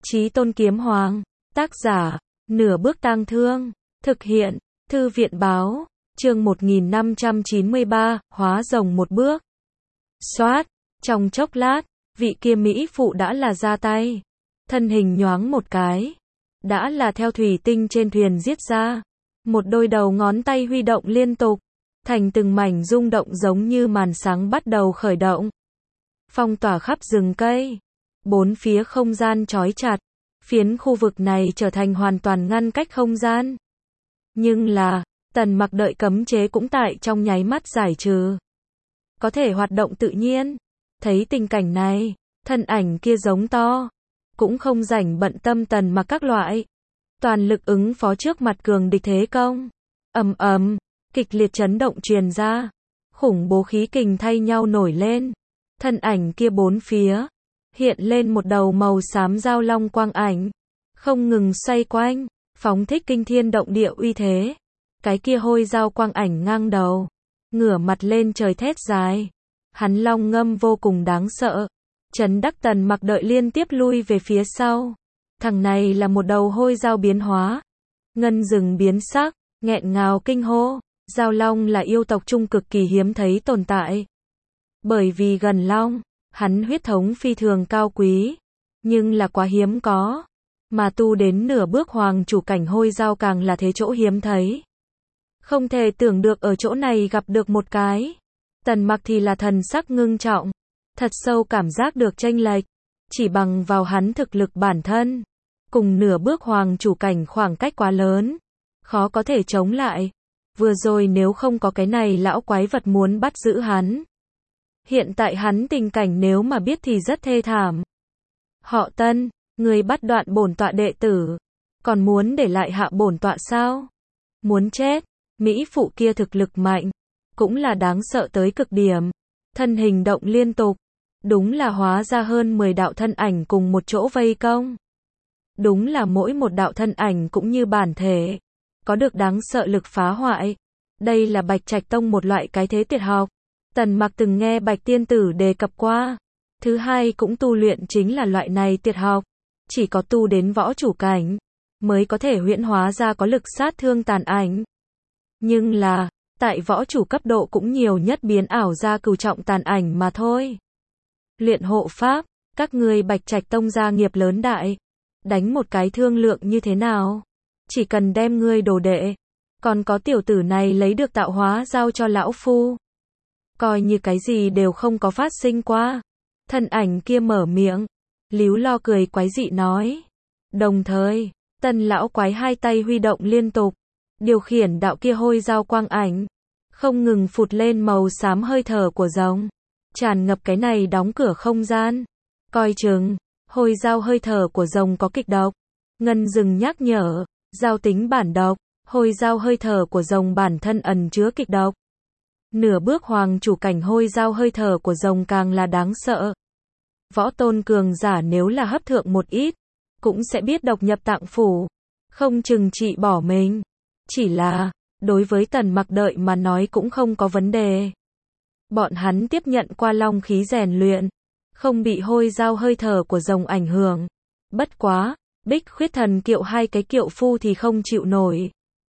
Chí Tôn Kiếm Hoàng, tác giả, Nửa Bước Tang Thương, thực hiện, Thư viện báo, chương 1593, hóa rồng một bước. Xoát, trong chốc lát, vị kia mỹ phụ đã là ra tay, thân hình nhoáng một cái, đã là theo thủy tinh trên thuyền giết ra, một đôi đầu ngón tay huy động liên tục, thành từng mảnh rung động giống như màn sáng bắt đầu khởi động, phong tỏa khắp rừng cây, bốn phía không gian trói chặt, phiến khu vực này trở thành hoàn toàn ngăn cách không gian. Nhưng là, Tần Mặc đợi cấm chế cũng tại trong nháy mắt giải trừ, có thể hoạt động tự nhiên. Thấy tình cảnh này, thân ảnh kia giống to, cũng không rảnh bận tâm Tần Mặc các loại, toàn lực ứng phó trước mặt cường địch thế công. Ầm ầm, kịch liệt chấn động truyền ra, khủng bố khí kình thay nhau nổi lên, thân ảnh kia bốn phía hiện lên một đầu màu xám giao long quang ảnh, không ngừng xoay quanh, phóng thích kinh thiên động địa uy thế. Cái kia hôi giao quang ảnh ngang đầu, ngửa mặt lên trời thét dài, hắn long ngâm vô cùng đáng sợ, chấn đắc Tần Mặc đợi liên tiếp lui về phía sau. Thằng này là một đầu hôi giao biến hóa, ngân rừng biến sắc, nghẹn ngào kinh hô. Giao long là yêu tộc trung cực kỳ hiếm thấy tồn tại, bởi vì gần long, hắn huyết thống phi thường cao quý, nhưng là quá hiếm có, mà tu đến nửa bước hoàng chủ cảnh hôi giao càng là thế chỗ hiếm thấy. Không thể tưởng được ở chỗ này gặp được một cái. Tần Mặc thì là thần sắc ngưng trọng, thật sâu cảm giác được chênh lệch, chỉ bằng vào hắn thực lực bản thân, cùng nửa bước hoàng chủ cảnh khoảng cách quá lớn, khó có thể chống lại. Vừa rồi nếu không có cái này lão quái vật muốn bắt giữ hắn, hiện tại hắn tình cảnh nếu mà biết thì rất thê thảm. Họ Tân, người bắt đoạn bổn tọa đệ tử, còn muốn để lại hạ bổn tọa sao? Muốn chết. Mỹ phụ kia thực lực mạnh, cũng là đáng sợ tới cực điểm, thân hình động liên tục, đúng là hóa ra hơn 10 đạo thân ảnh cùng một chỗ vây công. Đúng là mỗi một đạo thân ảnh cũng như bản thể, có được đáng sợ lực phá hoại. Đây là Bạch Trạch Tông một loại cái thế tuyệt học, Tần Mặc từng nghe Bạch Tiên Tử đề cập qua. Thứ hai cũng tu luyện chính là loại này tuyệt học, chỉ có tu đến võ chủ cảnh mới có thể huyễn hóa ra có lực sát thương tàn ảnh. Nhưng là, tại võ chủ cấp độ cũng nhiều nhất biến ảo ra cửu trọng tàn ảnh mà thôi. Luyện hộ pháp, các ngươi Bạch Trạch Tông gia nghiệp lớn đại, đánh một cái thương lượng như thế nào? Chỉ cần đem ngươi đồ đệ, còn có tiểu tử này lấy được tạo hóa giao cho lão phu, coi như cái gì đều không có phát sinh qua. Thân ảnh kia mở miệng, líu lo cười quái dị nói. Đồng thời, Tần lão quái hai tay huy động liên tục, điều khiển đạo kia hôi giao quang ảnh, không ngừng phụt lên màu xám hơi thở của rồng, tràn ngập cái này đóng cửa không gian. Coi chừng, hôi giao hơi thở của rồng có kịch độc. Ngân rừng nhắc nhở, giao tính bản độc, hôi giao hơi thở của rồng bản thân ẩn chứa kịch độc. Nửa bước hoàng chủ cảnh hôi giao hơi thở của rồng càng là đáng sợ. Võ tôn cường giả nếu là hấp thượng một ít, cũng sẽ biết độc nhập tạng phủ, không chừng trị bỏ mình. Chỉ là, đối với Tần Mặc đợi mà nói cũng không có vấn đề. Bọn hắn tiếp nhận qua long khí rèn luyện, không bị hôi giao hơi thở của rồng ảnh hưởng. Bất quá, Bích Khuyết Thần Kiệu hai cái kiệu phu thì không chịu nổi.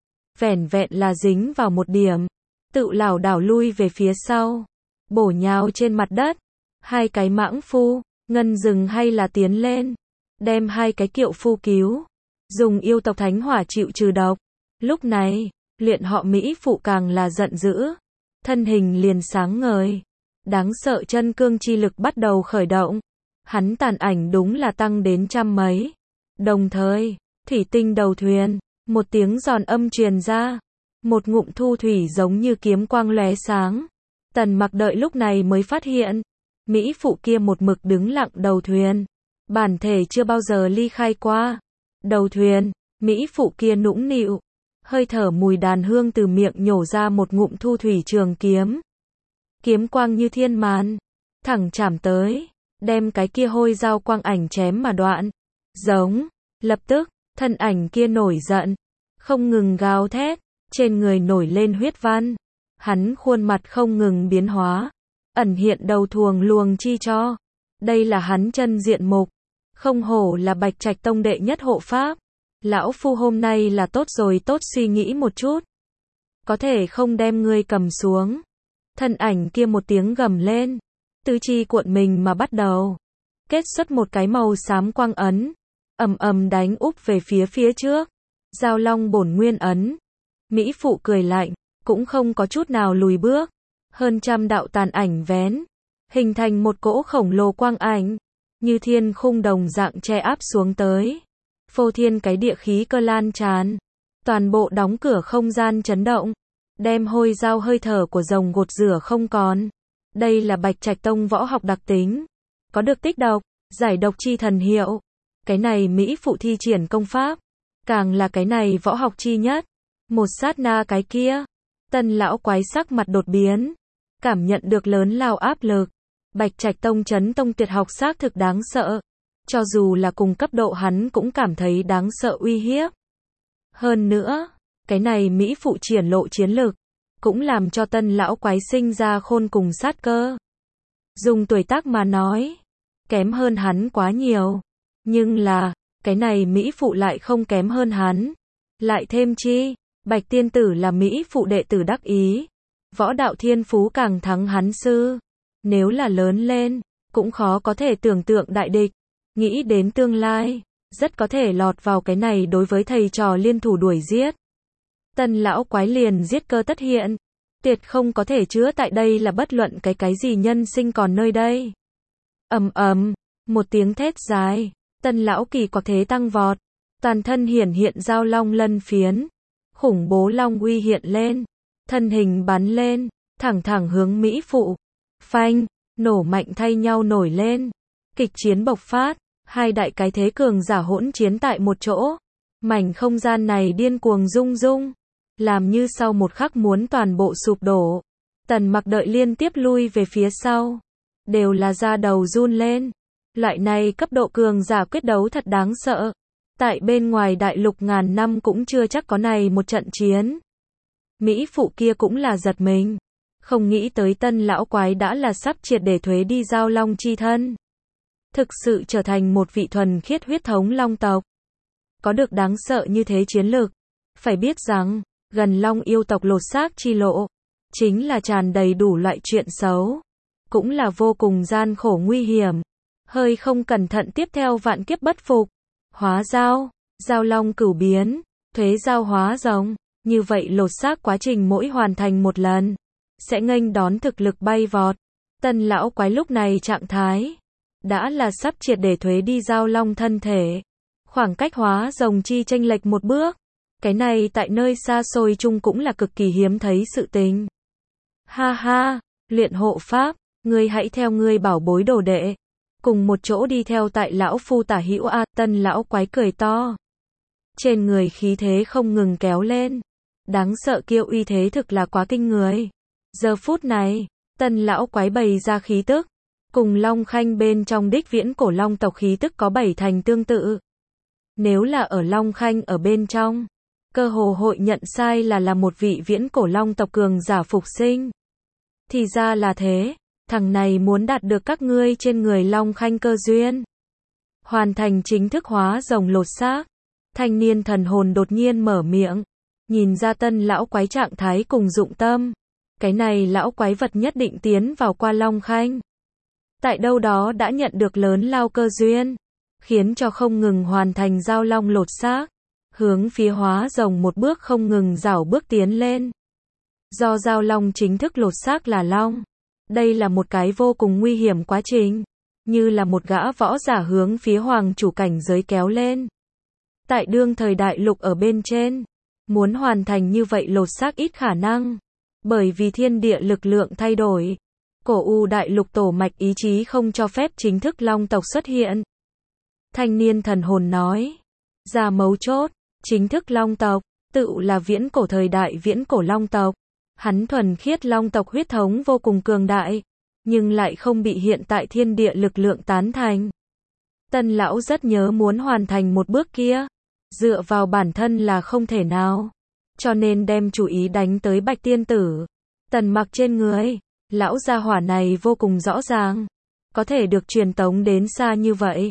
Vẻn vẹn là dính vào một điểm, tự lảo đảo lui về phía sau, bổ nhào trên mặt đất. Hai cái mãng phu, ngân rừng hay là tiến lên, đem hai cái kiệu phu cứu, dùng yêu tộc thánh hỏa chịu trừ độc. Lúc này, luyện họ Mỹ phụ càng là giận dữ, thân hình liền sáng ngời, đáng sợ chân cương chi lực bắt đầu khởi động, hắn tàn ảnh đúng là tăng đến trăm mấy. Đồng thời, thủy tinh đầu thuyền, một tiếng giòn âm truyền ra, một ngụm thu thủy giống như kiếm quang lóe sáng. Tần Mặc đợi lúc này mới phát hiện, Mỹ phụ kia một mực đứng lặng đầu thuyền, bản thể chưa bao giờ ly khai qua. Đầu thuyền, Mỹ phụ kia nũng nịu, hơi thở mùi đàn hương từ miệng nhổ ra một ngụm thu thủy trường kiếm. Kiếm quang như thiên màn, thẳng chạm tới, đem cái kia hôi giao quang ảnh chém mà đoạn. Giống, lập tức, thân ảnh kia nổi giận, không ngừng gào thét, trên người nổi lên huyết văn. Hắn khuôn mặt không ngừng biến hóa, ẩn hiện đầu thuồng luồng chi cho. Đây là hắn chân diện mục. Không hổ là Bạch Trạch Tông đệ nhất hộ pháp. Lão phu hôm nay là tốt rồi, tốt suy nghĩ một chút. Có thể không đem ngươi cầm xuống. Thân ảnh kia một tiếng gầm lên. Tứ chi cuộn mình mà bắt đầu. Kết xuất một cái màu xám quang ấn. Ầm ầm đánh úp về phía trước. Giao long bổn nguyên ấn. Mỹ phụ cười lạnh. Cũng không có chút nào lùi bước. Hơn trăm đạo tàn ảnh vén. Hình thành một cỗ khổng lồ quang ảnh. Như thiên khung đồng dạng che áp xuống tới. Phô thiên cái địa khí cơ lan tràn. Toàn bộ đóng cửa không gian chấn động. Đem hôi dao hơi thở của rồng gột rửa không còn. Đây là Bạch Trạch Tông võ học đặc tính. Có được tích độc, giải độc chi thần hiệu. Cái này Mỹ phụ thi triển công pháp. Càng là cái này võ học chi nhất. Một sát na cái kia. Tân lão quái sắc mặt đột biến. Cảm nhận được lớn lao áp lực. Bạch Trạch Tông chấn tông tuyệt học xác thực đáng sợ. Cho dù là cùng cấp độ hắn cũng cảm thấy đáng sợ uy hiếp. Hơn nữa, cái này Mỹ phụ triển lộ chiến lực. Cũng làm cho tân lão quái sinh ra khôn cùng sát cơ. Dùng tuổi tác mà nói. Kém hơn hắn quá nhiều. Nhưng là, cái này Mỹ phụ lại không kém hơn hắn. Lại thêm chi, Bạch tiên tử là Mỹ phụ đệ tử đắc ý. Võ đạo thiên phú càng thắng hắn sư. Nếu là lớn lên, cũng khó có thể tưởng tượng đại địch. Nghĩ đến tương lai, rất có thể lọt vào cái này đối với thầy trò liên thủ đuổi giết. Tân lão quái liền giết cơ tất hiện. Tuyệt không có thể chứa tại đây là bất luận cái gì nhân sinh còn nơi đây. Ầm ầm, một tiếng thét dài. Tân lão kỳ quặc thế tăng vọt. Toàn thân hiển hiện giao long lân phiến. Khủng bố long uy hiện lên. Thân hình bắn lên, thẳng hướng Mỹ phụ. Phanh, nổ mạnh thay nhau nổi lên. Kịch chiến bộc phát, hai đại cái thế cường giả hỗn chiến tại một chỗ. Mảnh không gian này điên cuồng rung rung, làm như sau một khắc muốn toàn bộ sụp đổ. Tần Mặc đợi liên tiếp lui về phía sau, đều là da đầu run lên. Loại này cấp độ cường giả quyết đấu thật đáng sợ. Tại bên ngoài đại lục ngàn năm cũng chưa chắc có này một trận chiến. Mỹ phụ kia cũng là giật mình. Không nghĩ tới tân lão quái đã là sắp triệt để thuế đi giao long chi thân. Thực sự trở thành một vị thuần khiết huyết thống long tộc. Có được đáng sợ như thế chiến lược. Phải biết rằng, gần long yêu tộc lột xác chi lộ. Chính là tràn đầy đủ loại chuyện xấu. Cũng là vô cùng gian khổ nguy hiểm. Hơi không cẩn thận tiếp theo vạn kiếp bất phục. Hóa giao, giao long cửu biến, thuế giao hóa rồng. Như vậy lột xác quá trình mỗi hoàn thành một lần. Sẽ nghênh đón thực lực bay vọt. Tân lão quái lúc này trạng thái. Đã là sắp triệt để thuế đi giao long thân thể. Khoảng cách hóa rồng chi chênh lệch một bước. Cái này tại nơi xa xôi chung cũng là cực kỳ hiếm thấy sự tình. Ha ha, luyện hộ pháp, ngươi hãy theo ngươi bảo bối đồ đệ. Cùng một chỗ đi theo tại lão phu tả hữu a. Tân lão quái cười to. Trên người khí thế không ngừng kéo lên. Đáng sợ kiêu uy thế thực là quá kinh người. Giờ phút này, tân lão quái bày ra khí tức. Cùng Long Khanh bên trong đích viễn cổ long tộc khí tức có 7 thành tương tự. Nếu là ở Long Khanh ở bên trong, cơ hồ hội nhận sai là một vị viễn cổ long tộc cường giả phục sinh. Thì ra là thế, thằng này muốn đạt được các ngươi trên người Long Khanh cơ duyên. Hoàn thành chính thức hóa rồng lột xác. Thanh niên thần hồn đột nhiên mở miệng. Nhìn ra tân lão quái trạng thái cùng dụng tâm. Cái này lão quái vật nhất định tiến vào qua Long Khanh. Tại đâu đó đã nhận được lớn lao cơ duyên. Khiến cho không ngừng hoàn thành giao long lột xác. Hướng phía hóa rồng một bước không ngừng rảo bước tiến lên. Do giao long chính thức lột xác là long. Đây là một cái vô cùng nguy hiểm quá trình. Như là một gã võ giả hướng phía hoàng chủ cảnh giới kéo lên. Tại đương thời đại lục ở bên trên. Muốn hoàn thành như vậy lột xác ít khả năng. Bởi vì thiên địa lực lượng thay đổi. Cổ U đại lục tổ mạch ý chí không cho phép chính thức long tộc xuất hiện. Thanh niên thần hồn nói. Ra mấu chốt, chính thức long tộc, tự là viễn cổ thời đại viễn cổ long tộc. Hắn thuần khiết long tộc huyết thống vô cùng cường đại. Nhưng lại không bị hiện tại thiên địa lực lượng tán thành. Tân lão rất nhớ muốn hoàn thành một bước kia. Dựa vào bản thân là không thể nào. Cho nên đem chủ ý đánh tới Bạch tiên tử. Tần Mặc trên người. Lão gia hỏa này vô cùng rõ ràng. Có thể được truyền tống đến xa như vậy.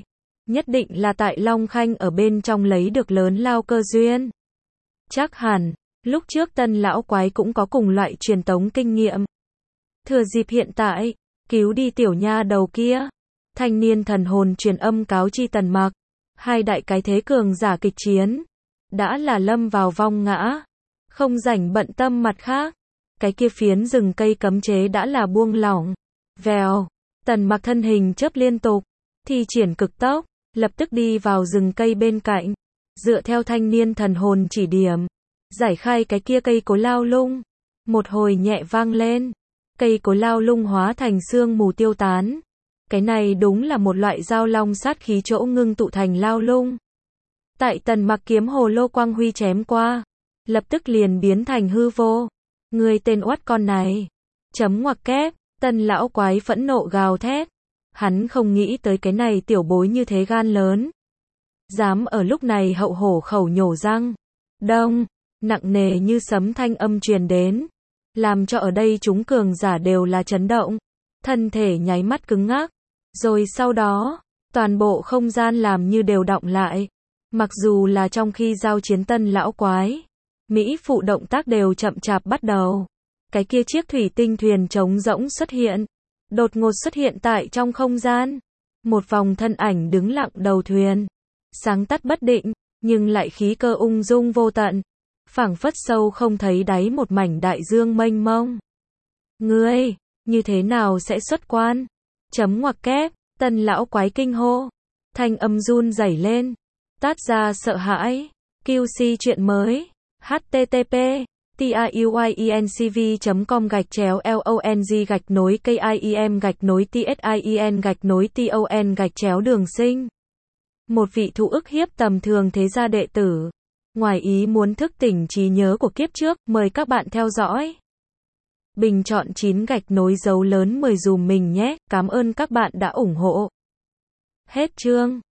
nhất định là tại Long Khanh ở bên trong lấy được lớn lao cơ duyên. Chắc hẳn, lúc trước Tân lão quái cũng có cùng loại truyền tống kinh nghiệm. Thừa dịp hiện tại, cứu đi tiểu nha đầu kia. Thanh niên thần hồn truyền âm cáo chi Tần Mặc. Hai đại cái thế cường giả kịch chiến. Đã là lâm vào vong ngã. Không rảnh bận tâm mặt khác. Cái kia phiến rừng cây cấm chế đã là buông lỏng. Vèo. Tần Mặc thân hình chớp liên tục. Thi triển cực tốc. Lập tức đi vào rừng cây bên cạnh. Dựa theo thanh niên thần hồn chỉ điểm. Giải khai cái kia cây cối lao lung. Một hồi nhẹ vang lên. Cây cối lao lung hóa thành sương mù tiêu tán. Cái này đúng là một loại giao long sát khí chỗ ngưng tụ thành lao lung. Tại Tần Mặc kiếm hồ lô quang huy chém qua. Lập tức liền biến thành hư vô. Người tên oắt con này. Chấm ngoặc kép. Tân lão quái phẫn nộ gào thét. Hắn không nghĩ tới cái này tiểu bối như thế gan lớn. Dám ở lúc này hậu hổ khẩu nhổ răng. Đông. Nặng nề như sấm thanh âm truyền đến. Làm cho ở đây chúng cường giả đều là chấn động. Thân thể nháy mắt cứng ngắc. Rồi sau đó, toàn bộ không gian làm như đều đọng lại. Mặc dù là trong khi giao chiến Tân lão quái, mỹ phụ động tác đều chậm chạp bắt đầu. Cái kia chiếc thủy tinh thuyền trống rỗng xuất hiện. Đột ngột xuất hiện tại trong không gian. Một vòng thân ảnh đứng lặng đầu thuyền. Sáng tắt bất định, nhưng lại khí cơ ung dung vô tận. Phảng phất sâu không thấy đáy một mảnh đại dương mênh mông. Ngươi, như thế nào sẽ xuất quan? Chấm ngoặc kép, Tân lão quái kinh hô. Thanh âm run rẩy lên. Tát ra sợ hãi. QC chuyện mới. http tiuyenc.com/long-KIEM-TSIEN-TON-đường sinh. Một vị thụ ức hiếp tầm thường thế gia đệ tử. Ngoài ý muốn thức tỉnh trí nhớ của kiếp trước, mời các bạn theo dõi. Bình chọn 9 gạch nối dấu lớn 10 dùm mình nhé, cảm ơn các bạn đã ủng hộ. Hết chương.